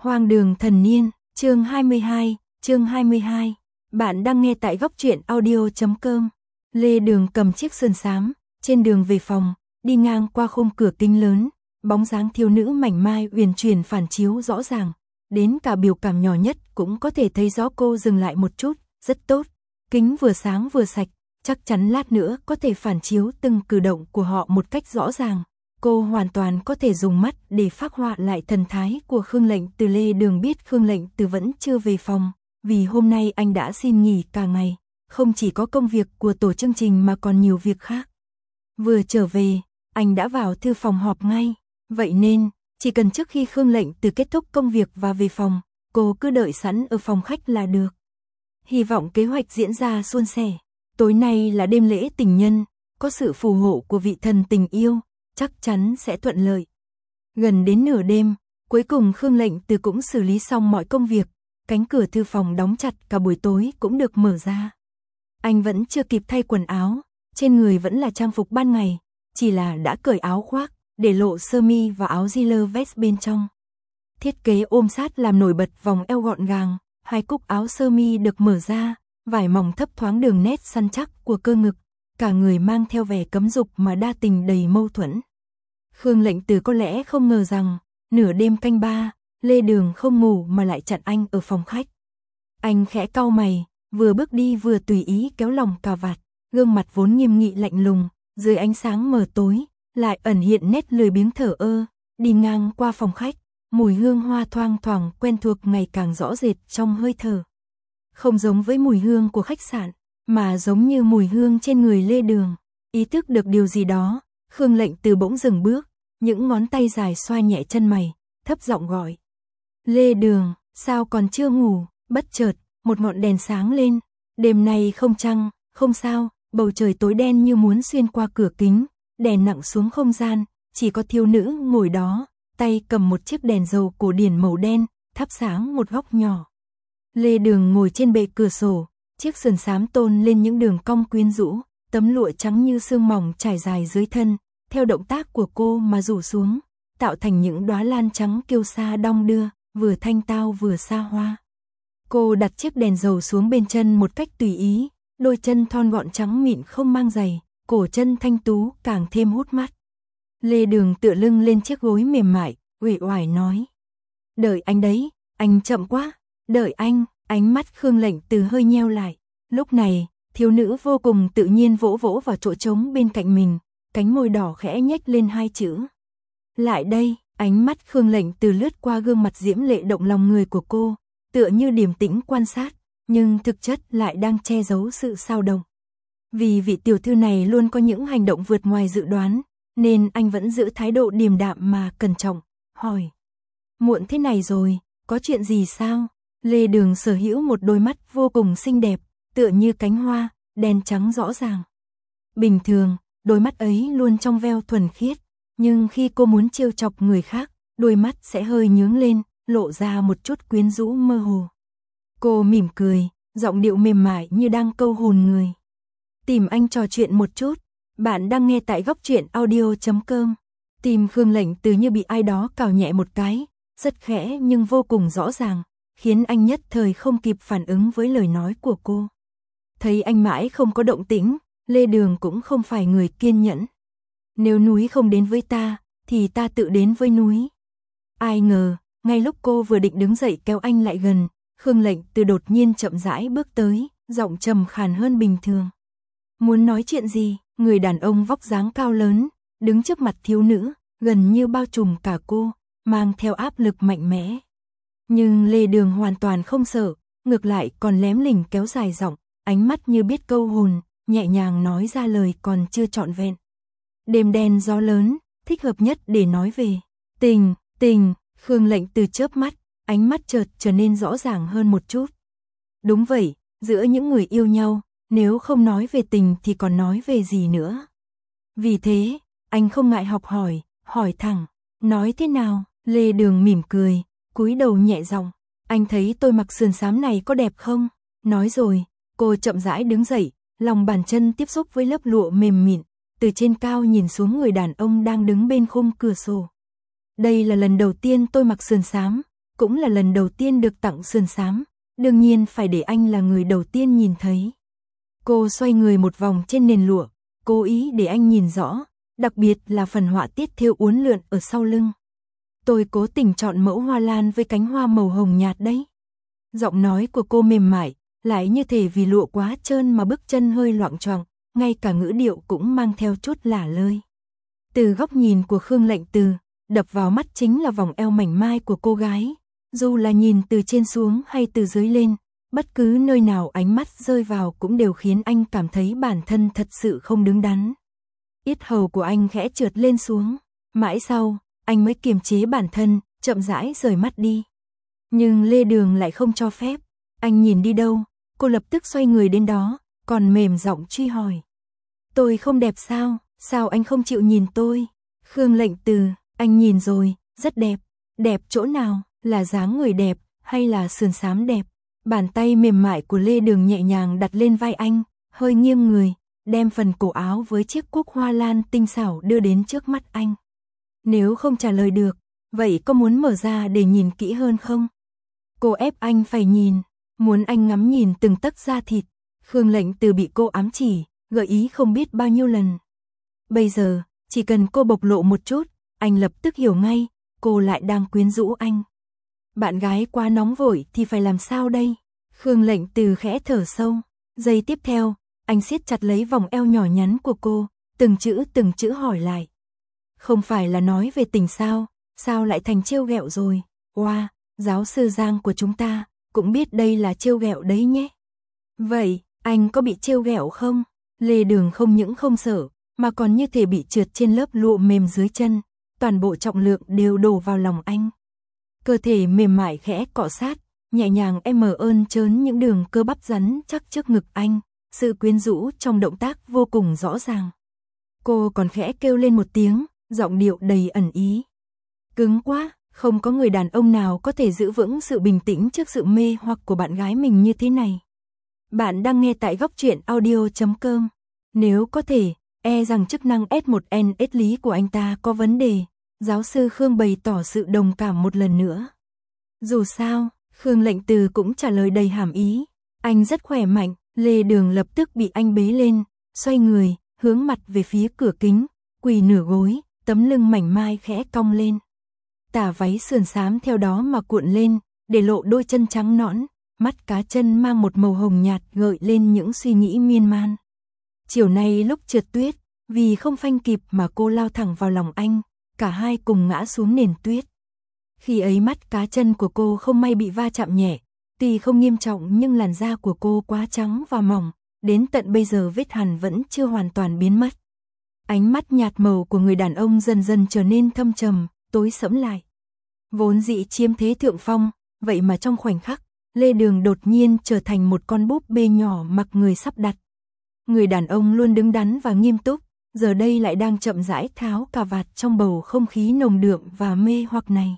Hoang đường thần niên, chương 22. Bạn đang nghe tại goctruyện audio.com. Lê Đường cầm chiếc sườn xám, trên đường về phòng, đi ngang qua khung cửa kính lớn, bóng dáng thiếu nữ mảnh mai uyển chuyển phản chiếu rõ ràng, đến cả biểu cảm nhỏ nhất cũng có thể thấy rõ cô dừng lại một chút, rất tốt. Kính vừa sáng vừa sạch, chắc chắn lát nữa có thể phản chiếu từng cử động của họ một cách rõ ràng. Cô hoàn toàn có thể dùng mắt để phác họa lại thần thái của Khương Lệnh Từ. Lê Đường biết Khương Lệnh Từ vẫn chưa về phòng, vì hôm nay anh đã xin nghỉ cả ngày, không chỉ có công việc của tổ chương trình mà còn nhiều việc khác. Vừa trở về, anh đã vào thư phòng họp ngay, vậy nên, chỉ cần trước khi Khương Lệnh Từ kết thúc công việc và về phòng, cô cứ đợi sẵn ở phòng khách là được. Hy vọng kế hoạch diễn ra suôn sẻ. Tối nay là đêm lễ tình nhân, có sự phù hộ của vị thần tình yêu, chắc chắn sẽ thuận lợi. Gần đến nửa đêm, cuối cùng Khương Lệnh Từ cũng xử lý xong mọi công việc, cánh cửa thư phòng đóng chặt cả buổi tối cũng được mở ra. Anh vẫn chưa kịp thay quần áo, trên người vẫn là trang phục ban ngày, chỉ là đã cởi áo khoác, để lộ sơ mi và áo jean vest bên trong. Thiết kế ôm sát làm nổi bật vòng eo gọn gàng, hai cúc áo sơ mi được mở ra, vải mỏng thấp thoáng đường nét săn chắc của cơ ngực, cả người mang theo vẻ cấm dục mà đa tình đầy mâu thuẫn. Khương Lệnh Từ có lẽ không ngờ rằng, nửa đêm canh ba, Lê Đường không ngủ mà lại chặn anh ở phòng khách. Anh khẽ cau mày, vừa bước đi vừa tùy ý kéo lòng cà vạt, gương mặt vốn nghiêm nghị lạnh lùng, dưới ánh sáng mờ tối, lại ẩn hiện nét lười biếng thờ ơ, đi ngang qua phòng khách, mùi hương hoa thoang thoảng quen thuộc ngày càng rõ rệt trong hơi thở. Không giống với mùi hương của khách sạn, mà giống như mùi hương trên người Lê Đường. Ý thức được điều gì đó, Khương Lệnh Từ bỗng dừng bước, những ngón tay dài xoa nhẹ chân mày, thấp giọng gọi. Lê Đường, sao còn chưa ngủ? Bất chợt, một ngọn đèn sáng lên, đêm nay không trăng, không sao, bầu trời tối đen như muốn xuyên qua cửa kính, đèn nặng xuống không gian, chỉ có thiếu nữ ngồi đó, tay cầm một chiếc đèn dầu cổ điển màu đen, thắp sáng một góc nhỏ. Lê Đường ngồi trên bệ cửa sổ, chiếc sườn xám tôn lên những đường cong quyến rũ, tấm lụa trắng như sương mỏng trải dài dưới thân, theo động tác của cô mà rủ xuống, tạo thành những đóa lan trắng kiêu sa đong đưa, vừa thanh tao vừa xa hoa. Cô đặt chiếc đèn dầu xuống bên chân một cách tùy ý, đôi chân thon gọn trắng mịn không mang giày, cổ chân thanh tú càng thêm hút mắt. Lê Đường tựa lưng lên chiếc gối mềm mại, uể oải nói: "Đợi anh đấy, anh chậm quá." "Đợi anh." Ánh mắt Khương Lệnh Từ hơi nheo lại. Lúc này, thiếu nữ vô cùng tự nhiên vỗ vỗ vào chỗ trống bên cạnh mình, cánh môi đỏ khẽ nhếch lên hai chữ. "Lại đây." Ánh mắt Khương Lệnh Từ lướt qua gương mặt diễm lệ động lòng người của cô, tựa như điềm tĩnh quan sát, nhưng thực chất lại đang che giấu sự xao động. Vì vị tiểu thư này luôn có những hành động vượt ngoài dự đoán, nên anh vẫn giữ thái độ điềm đạm mà cẩn trọng, hỏi: "Muộn thế này rồi, có chuyện gì sao?" Lê Đường sở hữu một đôi mắt vô cùng xinh đẹp, tựa như cánh hoa, đen trắng rõ ràng. Bình thường, đôi mắt ấy luôn trong veo thuần khiết, nhưng khi cô muốn trêu chọc người khác, đôi mắt sẽ hơi nhướng lên, lộ ra một chút quyến rũ mơ hồ. Cô mỉm cười, giọng điệu mềm mại như đang câu hồn người. "Tìm anh trò chuyện một chút." Bạn đang nghe tại goctruyện audio.com. Tim Khương Lệnh Từ như bị ai đó cào nhẹ một cái, rất khẽ nhưng vô cùng rõ ràng, khiến anh nhất thời không kịp phản ứng với lời nói của cô. Thấy anh mãi không có động tĩnh, Lê Đường cũng không phải người kiên nhẫn. "Nếu núi không đến với ta, thì ta tự đến với núi." Ai ngờ, ngay lúc cô vừa định đứng dậy kéo anh lại gần, Khương Lệnh Từ đột nhiên chậm rãi bước tới, giọng trầm khàn hơn bình thường. "Muốn nói chuyện gì?" Người đàn ông vóc dáng cao lớn, đứng trước mặt thiếu nữ, gần như bao trùm cả cô, mang theo áp lực mạnh mẽ. Nhưng Lê Đường hoàn toàn không sợ, ngược lại còn lém lỉnh kéo dài giọng, ánh mắt như biết câu hồn, nhẹ nhàng nói ra lời còn chưa trọn vẹn. "Đêm đen gió lớn, thích hợp nhất để nói về tình." Khương Lệnh Từ chớp mắt, ánh mắt chợt trở nên rõ ràng hơn một chút. Đúng vậy, giữa những người yêu nhau, nếu không nói về tình thì còn nói về gì nữa. Vì thế, anh không ngại học hỏi thẳng: "Nói thế nào?" Lê Đường mỉm cười, cúi đầu nhẹ giọng: "Anh thấy tôi mặc sườn xám này có đẹp không?" Nói rồi, cô chậm rãi đứng dậy, lòng bàn chân tiếp xúc với lớp lụa mềm mịn, từ trên cao nhìn xuống người đàn ông đang đứng bên khung cửa sổ. "Đây là lần đầu tiên tôi mặc sườn xám, cũng là lần đầu tiên được tặng sườn xám, đương nhiên phải để anh là người đầu tiên nhìn thấy. Cô xoay người một vòng trên nền lụa, cố ý để anh nhìn rõ, đặc biệt là phần họa tiết thêu uốn lượn ở sau lưng. Tôi cố tình chọn mẫu hoa lan với cánh hoa màu hồng nhạt đấy. Giọng nói của cô mềm mại, lại như thể vì lụa quá trơn mà bước chân hơi loạng choạng, ngay cả ngữ điệu cũng mang theo chút lả lơi. Từ góc nhìn của Khương Lệnh Từ, đập vào mắt chính là vòng eo mảnh mai của cô gái. Dù là nhìn từ trên xuống hay từ dưới lên, bất cứ nơi nào ánh mắt rơi vào cũng đều khiến anh cảm thấy bản thân thật sự không đứng đắn. Yết hầu của anh khẽ trượt lên xuống, mãi sau, anh mới kiềm chế bản thân, chậm rãi rời mắt đi. Nhưng Lê Đường lại không cho phép. Anh nhìn đi đâu, cô lập tức xoay người đến đó, còn mềm giọng truy hỏi. Tôi không đẹp sao, sao anh không chịu nhìn tôi? Khương Lệnh Từ, anh nhìn rồi, rất đẹp. Đẹp chỗ nào, là dáng người đẹp, hay là sườn xám đẹp? Bàn tay mềm mại của Lê Đường nhẹ nhàng đặt lên vai anh, hơi nghiêng người, đem phần cổ áo với chiếc cúc hoa lan tinh xảo đưa đến trước mắt anh. Nếu không trả lời được, vậy có muốn mở ra để nhìn kỹ hơn không? Cô ép anh phải nhìn, muốn anh ngắm nhìn từng tấc da thịt. Khương Lệnh Từ bị cô ám chỉ, gợi ý không biết bao nhiêu lần. Bây giờ, chỉ cần cô bộc lộ một chút, anh lập tức hiểu ngay, cô lại đang quyến rũ anh. Bạn gái quá nóng vội thì phải làm sao đây? Khương Lệnh Từ khẽ thở sâu. Giây tiếp theo, anh siết chặt lấy vòng eo nhỏ nhắn của cô, từng chữ hỏi lại. Không phải là nói về tình sao lại thành trêu ghẹo rồi? Wow, giáo sư Giang của chúng ta cũng biết đây là trêu ghẹo đấy nhé. Vậy, anh có bị trêu ghẹo không? Lê Đường không những không sợ, mà còn như thể bị trượt trên lớp lụa mềm dưới chân, toàn bộ trọng lượng đều đổ vào lòng anh. Cơ thể mềm mại khẽ cọ sát, nhẹ nhàng ơn trớn những đường cơ bắp rắn chắc trước ngực anh, sự quyến rũ trong động tác vô cùng rõ ràng. Cô còn khẽ kêu lên một tiếng, giọng điệu đầy ẩn ý. Cứng quá, không có người đàn ông nào có thể giữ vững sự bình tĩnh trước sự mê hoặc của bạn gái mình như thế này. Bạn đang nghe tại góc truyện audio.com. Nếu có thể, rằng chức năng S1NS lý của anh ta có vấn đề, giáo sư Khương bày tỏ sự đồng cảm một lần nữa. Dù sao, Khương Lệnh Từ cũng trả lời đầy hàm ý. Anh rất khỏe mạnh, Lê Đường lập tức bị anh bế lên, xoay người, hướng mặt về phía cửa kính, quỳ nửa gối, tấm lưng mảnh mai khẽ cong lên. Tà váy sườn xám theo đó mà cuộn lên, để lộ đôi chân trắng nõn, mắt cá chân mang một màu hồng nhạt gợi lên những suy nghĩ miên man. Chiều nay lúc trượt tuyết, vì không phanh kịp mà cô lao thẳng vào lòng anh, cả hai cùng ngã xuống nền tuyết. Khi ấy mắt cá chân của cô không may bị va chạm nhẹ, tuy không nghiêm trọng nhưng làn da của cô quá trắng và mỏng, đến tận bây giờ vết hằn vẫn chưa hoàn toàn biến mất. Ánh mắt nhạt màu của người đàn ông dần dần trở nên thâm trầm, tối sẫm lại. Vốn dĩ chiếm thế thượng phong, vậy mà trong khoảnh khắc, Lê Đường đột nhiên trở thành một con búp bê nhỏ mặc người sắp đặt. Người đàn ông luôn đứng đắn và nghiêm túc, giờ đây lại đang chậm rãi tháo cà vạt trong bầu không khí nồng đượm và mê hoặc này.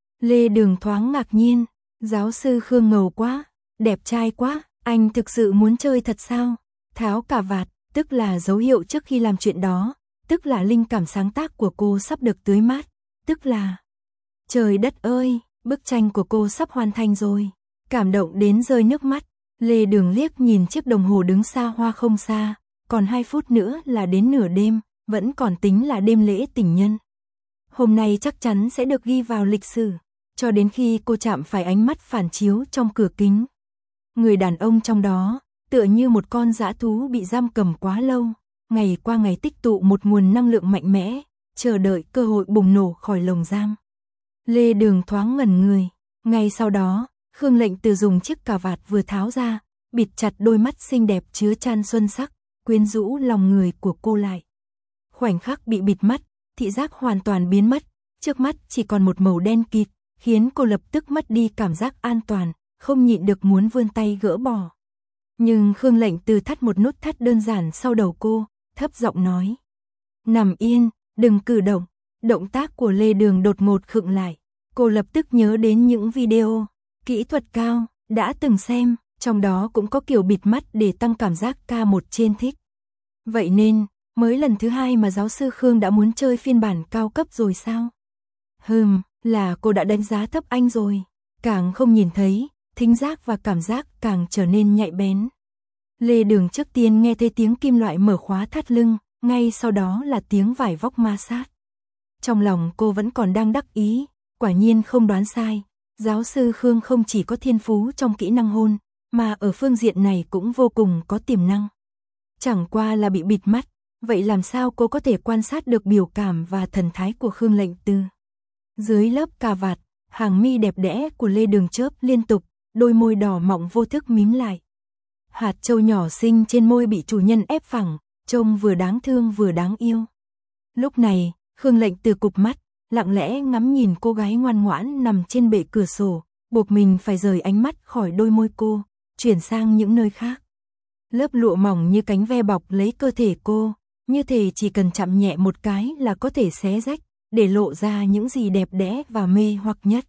Lê Đường thoáng ngạc nhiên, giáo sư Khương ngầu quá, đẹp trai quá, anh thực sự muốn chơi thật sao? Tháo cà vạt, tức là dấu hiệu trước khi làm chuyện đó, tức là linh cảm sáng tác của cô sắp được tưới mát, tức là... Trời đất ơi, bức tranh của cô sắp hoàn thành rồi. Cảm động đến rơi nước mắt, Lê Đường liếc nhìn chiếc đồng hồ đứng xa hoa không xa, còn 2 phút nữa là đến nửa đêm, vẫn còn tính là đêm lễ tình nhân. Hôm nay chắc chắn sẽ được ghi vào lịch sử, cho đến khi cô chạm phải ánh mắt phản chiếu trong cửa kính. Người đàn ông trong đó, tựa như một con dã thú bị giam cầm quá lâu, ngày qua ngày tích tụ một nguồn năng lượng mạnh mẽ, chờ đợi cơ hội bùng nổ khỏi lồng giam. Lê Đường thoáng ngẩn người, ngay sau đó, Khương Lệnh Từ dùng chiếc cà vạt vừa tháo ra, bịt chặt đôi mắt xinh đẹp chứa chan xuân sắc, quyến rũ lòng người của cô lại. Khoảnh khắc bị bịt mắt, thị giác hoàn toàn biến mất, trước mắt chỉ còn một màu đen kịt, khiến cô lập tức mất đi cảm giác an toàn, không nhịn được muốn vươn tay gỡ bỏ. Nhưng Khương Lệnh Từ thắt một nút thắt đơn giản sau đầu cô, thấp giọng nói. Nằm yên, đừng cử động. Động tác của Lê Đường đột ngột khựng lại. Cô lập tức nhớ đến những video kỹ thuật cao đã từng xem, trong đó cũng có kiểu bịt mắt để tăng cảm giác K1 trên thích. Vậy nên, mới lần thứ 2 mà giáo sư Khương đã muốn chơi phiên bản cao cấp rồi sao? Là cô đã đánh giá thấp anh rồi. càng không nhìn thấy, thính giác và cảm giác càng trở nên nhạy bén. Lê Đường trước tiên nghe thấy tiếng kim loại mở khóa thắt lưng, ngay sau đó là tiếng vải vóc ma sát. Trong lòng cô vẫn còn đang đắc ý, quả nhiên không đoán sai, giáo sư Khương không chỉ có thiên phú trong kỹ năng hôn, mà ở phương diện này cũng vô cùng có tiềm năng. Chẳng qua là bị bịt mắt, vậy làm sao cô có thể quan sát được biểu cảm và thần thái của Khương Lệnh Từ? Dưới lớp cà vạt, hàng mi đẹp đẽ của Lê Đường chớp liên tục, đôi môi đỏ mọng vô thức mím lại. Hạt châu nhỏ xinh trên môi bị chủ nhân ép phẳng, trông vừa đáng thương vừa đáng yêu. Lúc này, Khương Lệnh Từ cụp mắt, lặng lẽ ngắm nhìn cô gái ngoan ngoãn nằm trên bệ cửa sổ, buộc mình phải rời ánh mắt khỏi đôi môi cô, chuyển sang những nơi khác. Lớp lụa mỏng như cánh ve bọc lấy cơ thể cô, như thể chỉ cần chạm nhẹ một cái là có thể xé rách, để lộ ra những gì đẹp đẽ và mê hoặc nhất.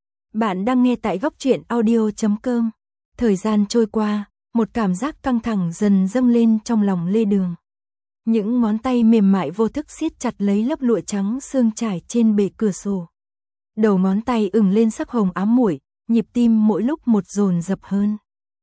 Bạn đang nghe tại Góc Truyện Audio.com. Thời gian trôi qua, một cảm giác căng thẳng dần dâng lên trong lòng Lê Đường. Những ngón tay mềm mại vô thức siết chặt lấy lớp lụa trắng sương trải trên bệ cửa sổ. Đầu ngón tay ửng lên sắc hồng ám muội, nhịp tim mỗi lúc một dồn dập hơn.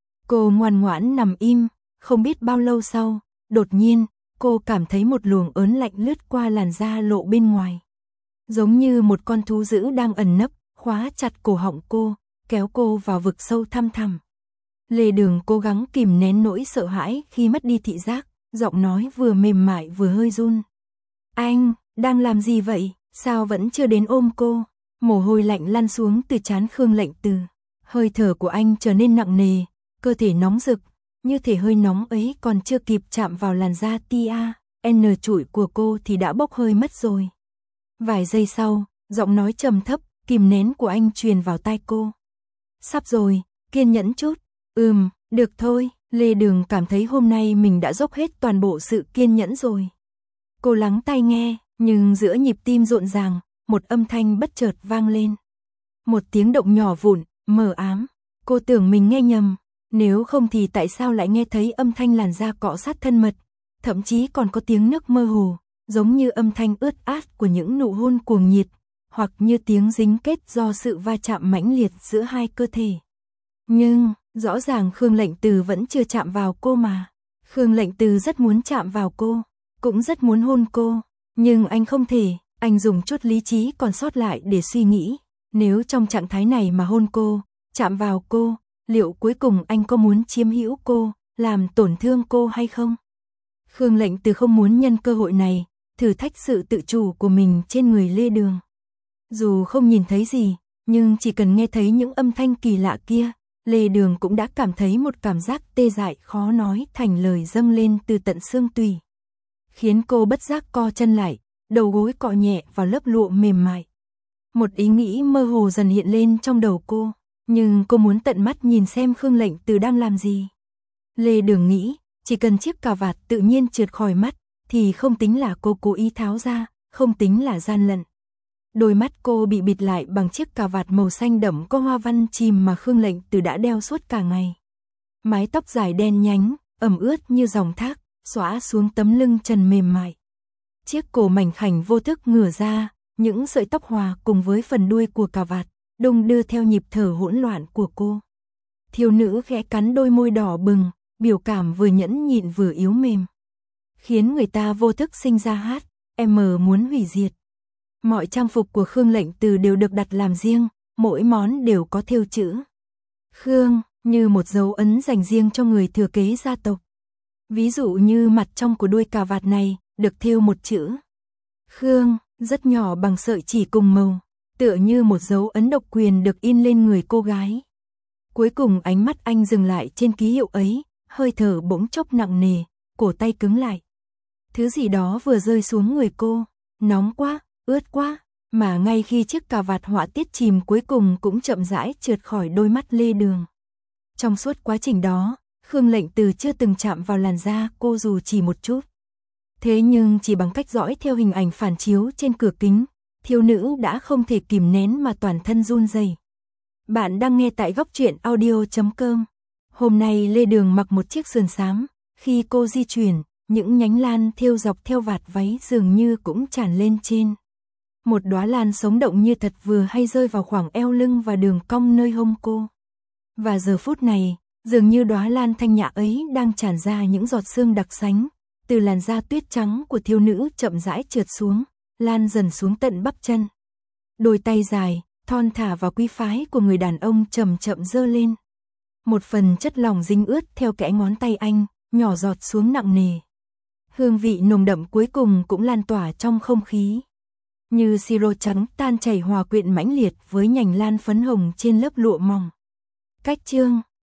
Cô ngoan ngoãn nằm im, không biết bao lâu sau, đột nhiên, cô cảm thấy một luồng ớn lạnh lướt qua làn da lộ bên ngoài. Giống như một con thú dữ đang ẩn nấp, khóa chặt cổ họng cô, kéo cô vào vực sâu thăm thẳm. Lê Đường cố gắng kìm nén nỗi sợ hãi khi mất đi thị giác, giọng nói vừa mềm mại vừa hơi run. Anh, đang làm gì vậy? Sao vẫn chưa đến ôm cô? Mồ hôi lạnh lăn xuống từ trán Khương Lệnh Từ. Hơi thở của anh trở nên nặng nề, cơ thể nóng rực, như thể hơi nóng ấy còn chưa kịp chạm vào làn da tia, N trụi của cô thì đã bốc hơi mất rồi. Vài giây sau, giọng nói trầm thấp, kìm nén của anh truyền vào tai cô. Sắp rồi, kiên nhẫn chút. Được thôi, Lê Đường cảm thấy hôm nay mình đã dốc hết toàn bộ sự kiên nhẫn rồi. Cô lắng tai nghe, nhưng giữa nhịp tim rộn ràng, một âm thanh bất chợt vang lên. Một tiếng động nhỏ vụn, mờ ám. Cô tưởng mình nghe nhầm, nếu không thì tại sao lại nghe thấy âm thanh làn da cọ sát thân mật, thậm chí còn có tiếng nức mơ hồ, giống như âm thanh ướt át của những nụ hôn cuồng nhiệt, hoặc như tiếng dính kết do sự va chạm mãnh liệt giữa hai cơ thể. Nhưng, rõ ràng Khương Lệnh Từ vẫn chưa chạm vào cô mà. Khương Lệnh Từ rất muốn chạm vào cô, cũng rất muốn hôn cô, nhưng anh không thể, anh dùng chút lý trí còn sót lại để suy nghĩ, nếu trong trạng thái này mà hôn cô, chạm vào cô, liệu cuối cùng anh có muốn chiếm hữu cô, làm tổn thương cô hay không? Khương Lệnh Từ không muốn nhân cơ hội này, thử thách sự tự chủ của mình trên người Lê Đường. Dù không nhìn thấy gì, nhưng chỉ cần nghe thấy những âm thanh kỳ lạ kia, Lê Đường cũng đã cảm thấy một cảm giác tê dại khó nói thành lời dâng lên từ tận xương tủy. Khiến cô bất giác co chân lại, đầu gối cọ nhẹ vào lớp lụa mềm mại. Một ý nghĩ mơ hồ dần hiện lên trong đầu cô, nhưng cô muốn tận mắt nhìn xem Khương Lệnh Từ đang làm gì. Lê Đường nghĩ, chỉ cần chiếc cà vạt tự nhiên trượt khỏi mắt, thì không tính là cô cố ý tháo ra, không tính là gian lận. Đôi mắt cô bị bịt lại bằng chiếc cà vạt màu xanh đậm có hoa văn chìm mà Khương Lệnh Từ đã đeo suốt cả ngày. Mái tóc dài đen nhánh, ẩm ướt như dòng thác, xõa xuống tấm lưng trần mềm mại. Chiếc cổ mảnh khảnh vô thức ngửa ra, những sợi tóc hòa cùng với phần đuôi của cà vạt, đung đưa theo nhịp thở hỗn loạn của cô. Thiếu nữ khẽ cắn đôi môi đỏ bừng, biểu cảm vừa nhẫn nhịn vừa yếu mềm, khiến người ta vô thức sinh ra hát, em muốn hủy diệt. Mọi trang phục của Khương Lệnh Từ đều được đặt làm riêng, mỗi món đều có thêu chữ Khương, như một dấu ấn dành riêng cho người thừa kế gia tộc. Ví dụ như mặt trong của đuôi cà vạt này, được thêu một chữ Khương, rất nhỏ bằng sợi chỉ cùng màu, tựa như một dấu ấn độc quyền được in lên người cô gái. Cuối cùng ánh mắt anh dừng lại trên ký hiệu ấy, hơi thở bỗng chốc nặng nề, cổ tay cứng lại. Thứ gì đó vừa rơi xuống người cô, nóng quá, ướt quá, mà ngay khi chiếc cà vạt họa tiết chìm cuối cùng cũng chậm rãi trượt khỏi đôi mắt Lê Đường. Trong suốt quá trình đó, Khương Lệnh Từ chưa từng chạm vào làn da cô dù chỉ một chút. Thế nhưng chỉ bằng cách dõi theo hình ảnh phản chiếu trên cửa kính, thiếu nữ đã không thể kìm nén mà toàn thân run rẩy. Bạn đang nghe tại Góc Truyện Audio.com. Hôm nay Lê Đường mặc một chiếc sườn xám, khi cô di chuyển, những nhánh lan thêu dọc theo vạt váy dường như cũng tràn lên trên. Một đóa lan sống động như thật vừa hay rơi vào khoảng eo lưng và đường cong nơi hông cô. Và giờ phút này, dường như đóa lan thanh nhã ấy đang tràn ra những giọt sương đặc sánh, từ làn da tuyết trắng của thiếu nữ chậm rãi trượt xuống, lan dần xuống tận bắp chân. Đôi tay dài, thon thả và quý phái của người đàn ông chậm chậm giơ lên. Một phần chất lỏng dính ướt theo kẽ ngón tay anh, nhỏ giọt xuống nặng nề. Hương vị nồng đậm cuối cùng cũng lan tỏa trong không khí. Như siro trắng tan chảy hòa quyện mãnh liệt với nhành lan phấn hồng trên lớp lụa mỏng. Cách chương